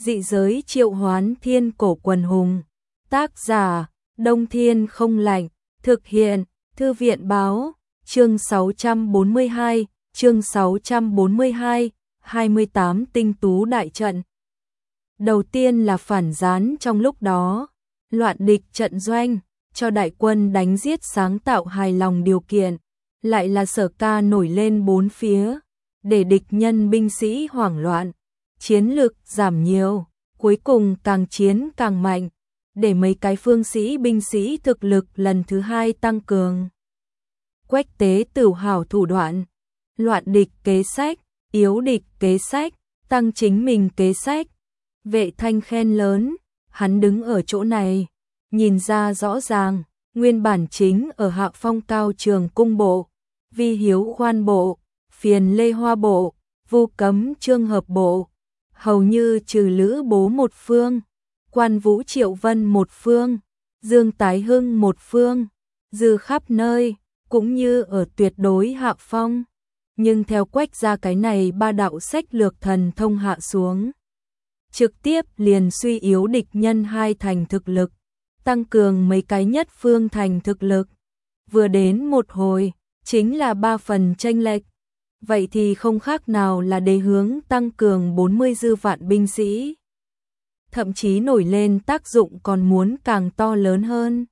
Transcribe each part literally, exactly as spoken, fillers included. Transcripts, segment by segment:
Dị giới triệu hoán thiên cổ quần hùng. Tác giả, Đông Thiên không lạnh. Thực hiện, Thư viện báo. Chương sáu trăm bốn mươi hai, chương sáu trăm bốn mươi hai, hai mươi tám tinh tú đại trận. Đầu tiên là phản gián trong lúc đó, loạn địch trận doanh, cho đại quân đánh giết sáng tạo hài lòng điều kiện, lại là Sở Ca nổi lên bốn phía, để địch nhân binh sĩ hoảng loạn, chiến lực giảm nhiều, cuối cùng càng chiến càng mạnh, để mấy cái phương sĩ binh sĩ thực lực lần thứ hai tăng cường. Quách Tế Tửu hảo thủ đoạn, loạn địch kế sách, yếu địch kế sách, tăng chính mình kế sách. Vệ Thanh khen lớn, hắn đứng ở chỗ này, nhìn ra rõ ràng, nguyên bản chính ở Hạ Phong Cao Trường Cung bộ, Vi Hiếu Khoan bộ, Phiền Lê Hoa bộ, Vu Cấm Trương Hợp bộ, hầu như trừ Lữ Bố một phương, Quan Vũ Triệu Vân một phương, Dương Tái Hưng một phương, dư khắp nơi, cũng như ở tuyệt đối hạ phong. Nhưng theo Quách ra cái này ba đạo sách lược thần thông hạ xuống, trực tiếp liền suy yếu địch nhân hai thành thực lực, tăng cường mấy cái nhất phương thành thực lực. Vừa đến một hồi, chính là ba phần chênh lệch. Vậy thì không khác nào là để hướng tăng cường bốn mươi dư vạn binh sĩ. Thậm chí nổi lên tác dụng còn muốn càng to lớn hơn.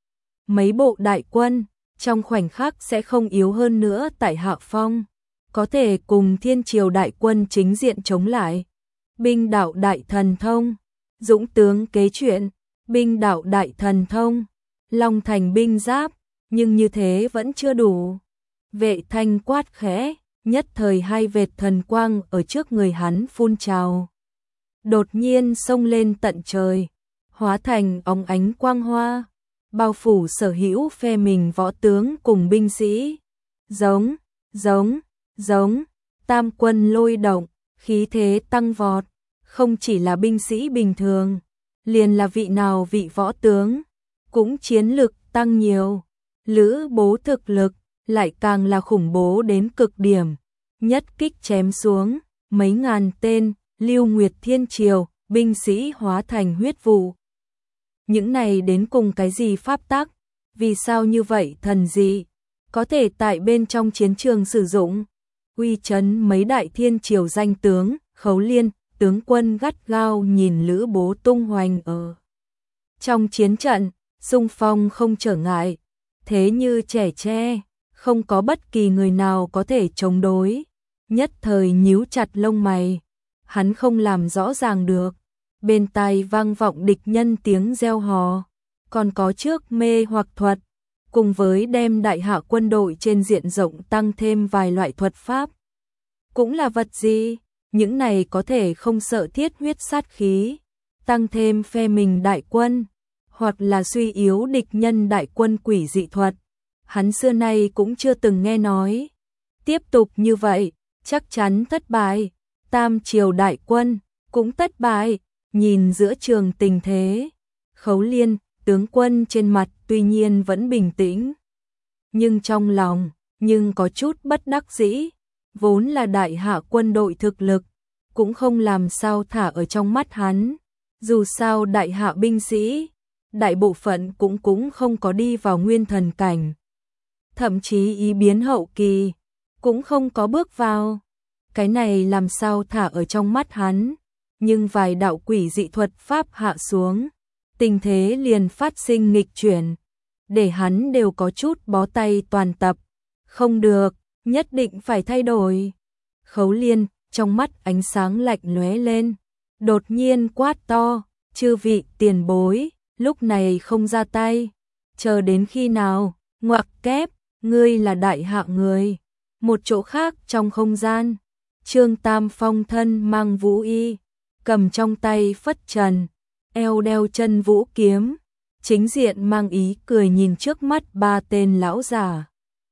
Mấy bộ đại quân, trong khoảnh khắc sẽ không yếu hơn nữa tại Hạ Phong, có thể cùng Thiên Triều đại quân chính diện chống lại. Binh đạo đại thần thông, dũng tướng kế chuyện, binh đạo đại thần thông, Long Thành binh giáp, nhưng như thế vẫn chưa đủ. Vệ Thanh quát khẽ, nhất thời hai vệt thần quang ở trước người hắn phun trào. Đột nhiên xông lên tận trời, hóa thành óng ánh quang hoa, bao phủ sở hữu phe mình võ tướng cùng binh sĩ. Giống, giống, giống, tam quân lôi động, khí thế tăng vọt, không chỉ là binh sĩ bình thường, liền là vị nào vị võ tướng, cũng chiến lực tăng nhiều. Lữ Bố thực lực, lại càng là khủng bố đến cực điểm, nhất kích chém xuống, mấy ngàn tên, Lưu Nguyệt Thiên Triều, binh sĩ hóa thành huyết vụ. Những này đến cùng cái gì pháp tắc, vì sao như vậy thần dị, có thể tại bên trong chiến trường sử dụng, uy chấn mấy đại thiên triều danh tướng. Khấu Liên, tướng quân gắt gao nhìn Lữ Bố tung hoành ở trong chiến trận, xung phong không trở ngại, thế như trẻ tre, không có bất kỳ người nào có thể chống đối. Nhất thời nhíu chặt lông mày, hắn không làm rõ ràng được, bên tai vang vọng địch nhân tiếng reo hò, còn có trước mê hoặc thuật, cùng với đem đại hạ quân đội trên diện rộng tăng thêm vài loại thuật pháp. Cũng là vật gì? Những này có thể không sợ thiết huyết sát khí, tăng thêm phe mình đại quân, hoặc là suy yếu địch nhân đại quân quỷ dị thuật. Hắn xưa nay cũng chưa từng nghe nói. Tiếp tục như vậy, chắc chắn thất bại. Tam triều đại quân cũng thất bại. Nhìn giữa trường tình thế, Khấu Liên, tướng quân trên mặt tuy nhiên vẫn bình tĩnh, nhưng trong lòng, nhưng có chút bất đắc dĩ. Vốn là đại hạ quân đội thực lực, cũng không làm sao thả ở trong mắt hắn. Dù sao đại hạ binh sĩ, đại bộ phận cũng cũng không có đi vào nguyên thần cảnh. Thậm chí ý biến hậu kỳ, cũng không có bước vào. Cái này làm sao thả ở trong mắt hắn. Nhưng vài đạo quỷ dị thuật pháp hạ xuống, tình thế liền phát sinh nghịch chuyển, để hắn đều có chút bó tay toàn tập. Không được, nhất định phải thay đổi. Khấu Liên, trong mắt ánh sáng lạnh lóe lên, đột nhiên quát to, chư vị tiền bối, lúc này không ra tay, chờ đến khi nào? Ngoặc kép, ngươi là đại hạ người. Một chỗ khác trong không gian, Trương Tam Phong thân mang vũ y, cầm trong tay phất trần, eo đeo chân vũ kiếm, chính diện mang ý cười nhìn trước mắt ba tên lão giả.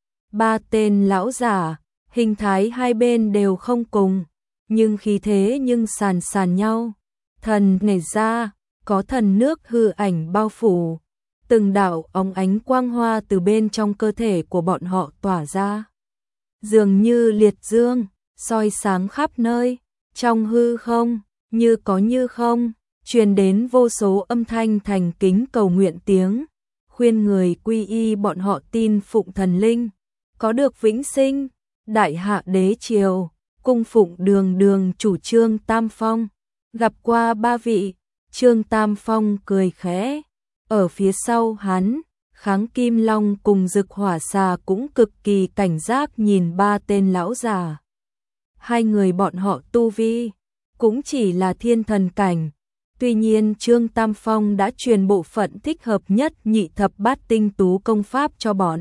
Ba tên lão giả, hình thái hai bên đều không cùng, nhưng khí thế nhưng sàn sàn nhau. Thần nảy ra, có thần nước hư ảnh bao phủ, từng đạo óng ánh quang hoa từ bên trong cơ thể của bọn họ tỏa ra, dường như liệt dương, soi sáng khắp nơi. Trong hư không, như có như không, truyền đến vô số âm thanh thành kính cầu nguyện tiếng, khuyên người quy y bọn họ tin phụng thần linh, có được vĩnh sinh. Đại hạ đế triều, cung phụng đường đường chủ Trương Tam Phong, gặp qua ba vị, Trương Tam Phong cười khẽ, ở phía sau hắn, Kháng Kim Long cùng Dực Hỏa Xà cũng cực kỳ cảnh giác nhìn ba tên lão già. Hai người bọn họ tu vi, cũng chỉ là thiên thần cảnh. Tuy nhiên Trương Tam Phong đã truyền bộ phận thích hợp nhất nhị thập bát tinh tú công pháp cho bọn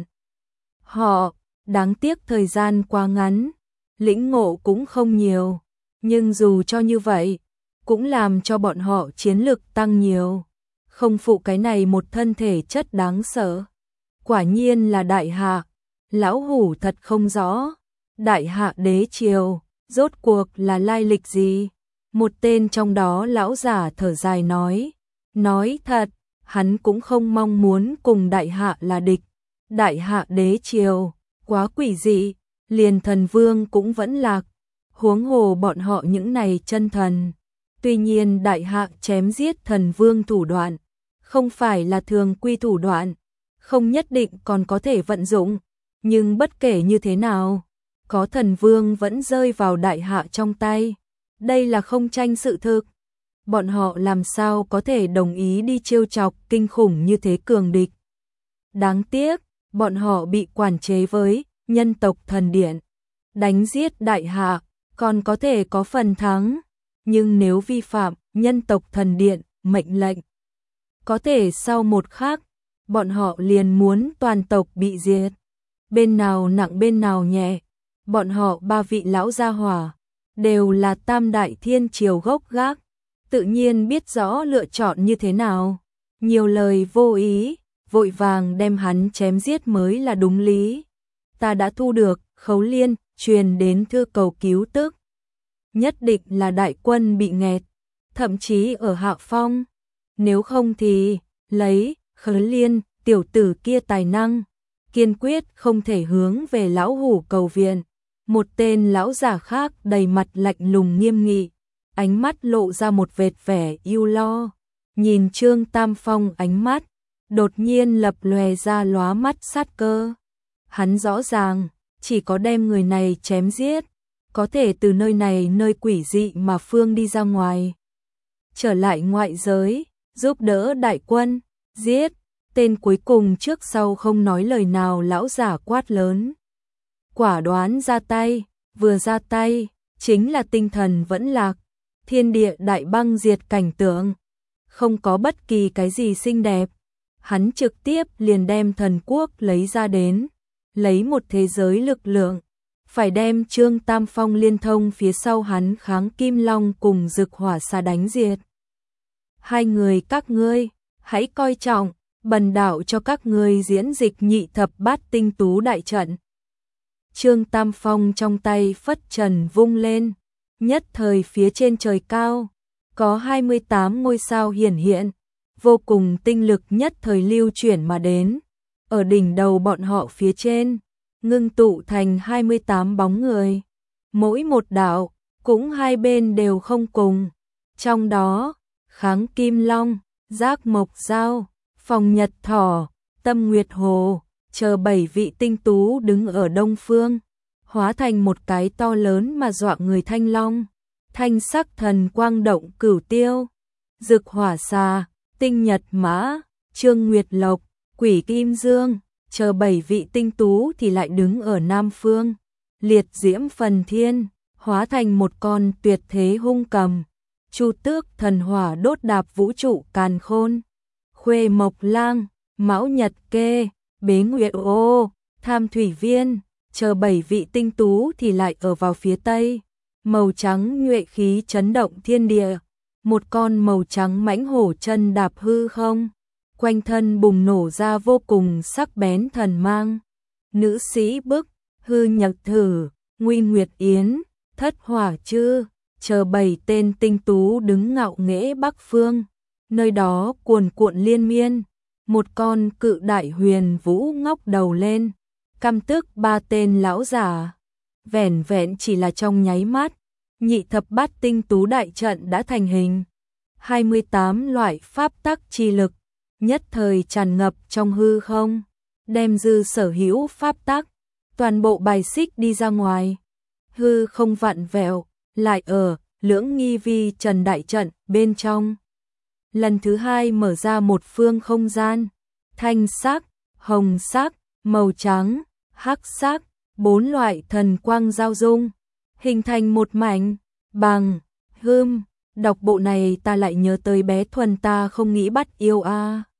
họ, đáng tiếc thời gian quá ngắn, lĩnh ngộ cũng không nhiều, nhưng dù cho như vậy, cũng làm cho bọn họ chiến lực tăng nhiều, không phụ cái này một thân thể chất đáng sợ. Quả nhiên là đại hạ, lão hủ thật không rõ, đại hạ đế triều, rốt cuộc là lai lịch gì? Một tên trong đó lão giả thở dài nói, nói thật, hắn cũng không mong muốn cùng đại hạ là địch. Đại hạ đế triều, quá quỷ dị, liền thần vương cũng vẫn lạc, huống hồ bọn họ những này chân thần. Tuy nhiên đại hạ chém giết thần vương thủ đoạn, không phải là thường quy thủ đoạn, không nhất định còn có thể vận dụng, nhưng bất kể như thế nào, có thần vương vẫn rơi vào đại hạ trong tay. Đây là không tranh sự thực. Bọn họ làm sao có thể đồng ý đi trêu chọc kinh khủng như thế cường địch. Đáng tiếc, bọn họ bị quản chế với nhân tộc thần điện. Đánh giết đại hạ, còn có thể có phần thắng. Nhưng nếu vi phạm nhân tộc thần điện, mệnh lệnh, có thể sau một khắc, bọn họ liền muốn toàn tộc bị diệt. Bên nào nặng bên nào nhẹ, bọn họ ba vị lão gia hỏa đều là tam đại thiên triều gốc gác, tự nhiên biết rõ lựa chọn như thế nào. Nhiều lời vô ý, vội vàng đem hắn chém giết mới là đúng lý. Ta đã thu được, Khấu Liên, truyền đến thư cầu cứu tức. Nhất định là đại quân bị nghẹt, thậm chí ở hạ phong. Nếu không thì, lấy, Khấu Liên, tiểu tử kia tài năng, kiên quyết không thể hướng về lão hủ cầu viện. Một tên lão giả khác đầy mặt lạnh lùng nghiêm nghị, ánh mắt lộ ra một vệt vẻ ưu lo, nhìn Trương Tam Phong ánh mắt, đột nhiên lập lòe ra lóa mắt sát cơ. Hắn rõ ràng, chỉ có đem người này chém giết, có thể từ nơi này nơi quỷ dị mà phương đi ra ngoài. Trở lại ngoại giới, giúp đỡ đại quân, giết, tên cuối cùng trước sau không nói lời nào lão giả quát lớn. Quả đoán ra tay, vừa ra tay, chính là tinh thần vẫn lạc, thiên địa đại băng diệt cảnh tượng. Không có bất kỳ cái gì xinh đẹp, hắn trực tiếp liền đem thần quốc lấy ra đến, lấy một thế giới lực lượng, phải đem Trương Tam Phong liên thông phía sau hắn Kháng Kim Long cùng Dực Hỏa Xà đánh diệt. Hai người các ngươi, hãy coi trọng, bần đạo cho các ngươi diễn dịch nhị thập bát tinh tú đại trận. Trương Tam Phong trong tay phất trần vung lên, nhất thời phía trên trời cao, có hai mươi tám ngôi sao hiển hiện, vô cùng tinh lực nhất thời lưu chuyển mà đến. Ở đỉnh đầu bọn họ phía trên, ngưng tụ thành hai mươi tám bóng người, mỗi một đạo, cũng hai bên đều không cùng. Trong đó, Kháng Kim Long, Giác Mộc Dao, Phòng Nhật Thỏ, Tâm Nguyệt Hồ, chờ bảy vị tinh tú đứng ở đông phương, hóa thành một cái to lớn mà dọa người thanh long, thanh sắc thần quang động cửu tiêu, Dực Hỏa Xà, Tinh Nhật Mã, Trương Nguyệt Lộc, Quỷ Kim Dương, chờ bảy vị tinh tú thì lại đứng ở nam phương, liệt diễm phần thiên, hóa thành một con tuyệt thế hung cầm, Chu Tước thần hỏa đốt đạp vũ trụ càn khôn, Khuê Mộc Lang, Mão Nhật Kê, Bế Nguyệt Ô, Tham Thủy Viên, chờ bảy vị tinh tú thì lại ở vào phía tây, màu trắng nhuệ khí chấn động thiên địa, một con màu trắng mãnh hổ chân đạp hư không, quanh thân bùng nổ ra vô cùng sắc bén thần mang. Nữ sĩ bức, hư nhật thử, Nguy Nguyệt Yến, Thất Hỏa Chư, chờ bảy tên tinh tú đứng ngạo nghễ bắc phương, nơi đó cuồn cuộn liên miên, một con cự đại huyền vũ ngóc đầu lên, căm tức ba tên lão giả. Vẻn vẹn chỉ là trong nháy mắt, nhị thập bát tinh tú đại trận đã thành hình. hai mươi tám loại pháp tắc chi lực, nhất thời tràn ngập trong hư không, đem dư sở hữu pháp tắc, toàn bộ bài xích đi ra ngoài. Hư không vặn vẹo, lại ở lưỡng nghi vi trần đại trận bên trong. Lần thứ hai mở ra một phương không gian, thanh sắc, hồng sắc, màu trắng, hắc sắc, bốn loại thần quang giao dung, hình thành một mảnh bằng hươm. Đọc bộ này ta lại nhớ tới bé Thuần ta không nghĩ bắt yêu a. À.